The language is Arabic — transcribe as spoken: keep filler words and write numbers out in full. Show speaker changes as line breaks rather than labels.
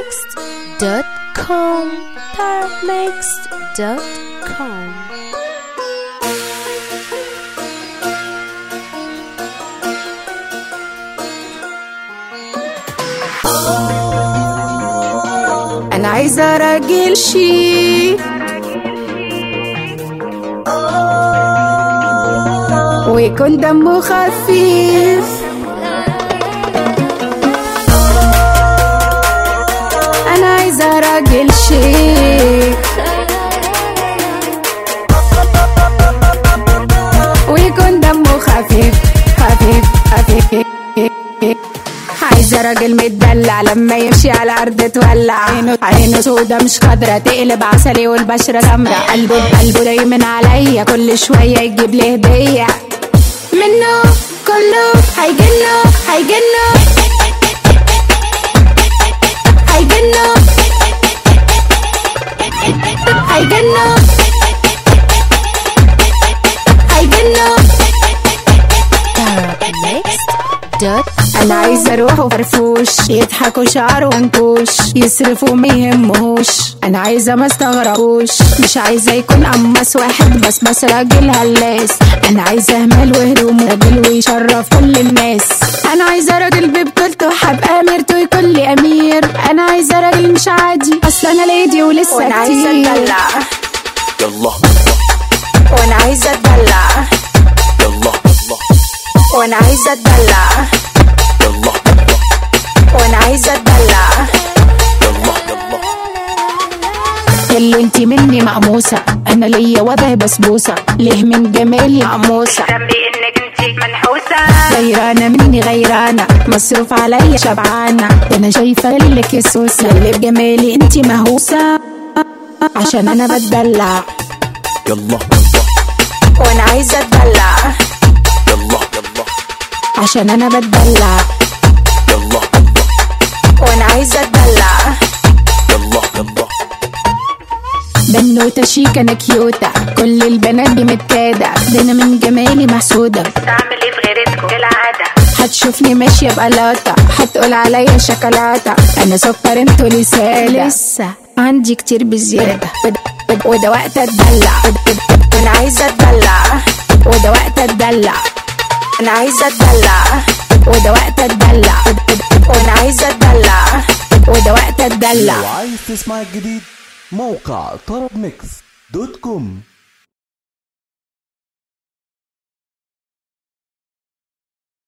Next dot com Next dot com.
أنا عايزة راجل شيك ويكون دمه خفيف، أنا عايزة راجل شيك ويكون دمه خفيف خفيف خفيف. عايزة راجل متدلع لما يمشي على الأرض تولع، عينه عينه سودا مش خضرا تقلب عسلي والبشرة سمرا، قلبه قلبه دايما عليا كل شوية يجيب لي هدية منه كله هيجنه هيجنه هيجنه هيجنه هيجنه.
أنا
عايزة اروح وفرفوش يضحكوا شعره وانكوش يصرفوا ما يهمهوش، انا عايزة ما استغربوش، مش عايزة يكون قمص واحد بس بس راجل هلاس، انا عايزة اهمل وهدوم راجل ويشرف كل الناس، انا عايزة راجل ببطولته حبقى اميرته يكون لي امير، انا عايزة راجل مش عادي اصل انا ليدي ولسه كتير،
وانا عايزة اتدلع
يلا
وانا عايزة اتدلع
يلا
وانا عايزة اتدلع
يلا
وانا عايزة اتدلع
يلا يلا.
اللي انتي مني مقموسة، انا ليا وضع بسبوسة، ليه من جمالي قموسة،
ذنبي انك انتي منحوسة،
غيرانة مني غيرانة مصروف عليا شبعانة، ده انا شايفة لك السوسة، اللي بجمالي انتي مهووسة عشان انا بتدلع
يلا
وانا عايزة اتدلع
يلا يلا
عشان انا بتدلع
يلا
وانا عايزة اتدلع
يلا يلا.
بنوتة شيك انا كيوتة كل البنات دي متكادة، ده انا من جمالي محسودة،
تعمل ايه في غيرتكم كالعادة،
هتشوفني ماشية بقلاطة هتقول عليا شوكولاتة، انا سكر انتوا لي سادة، لسه عندي كتير بزيادة وده وقت اتدلع،
انا عايزة اتدلع
وده وقت اتدلع،
انا عايزة اتدلع
وده وقت اتدلع،
وانا عايزة اتدلع
وده وقت اتدلع.
لو عايز تسمع الجديد موقع طرب ميكس دوت كوم.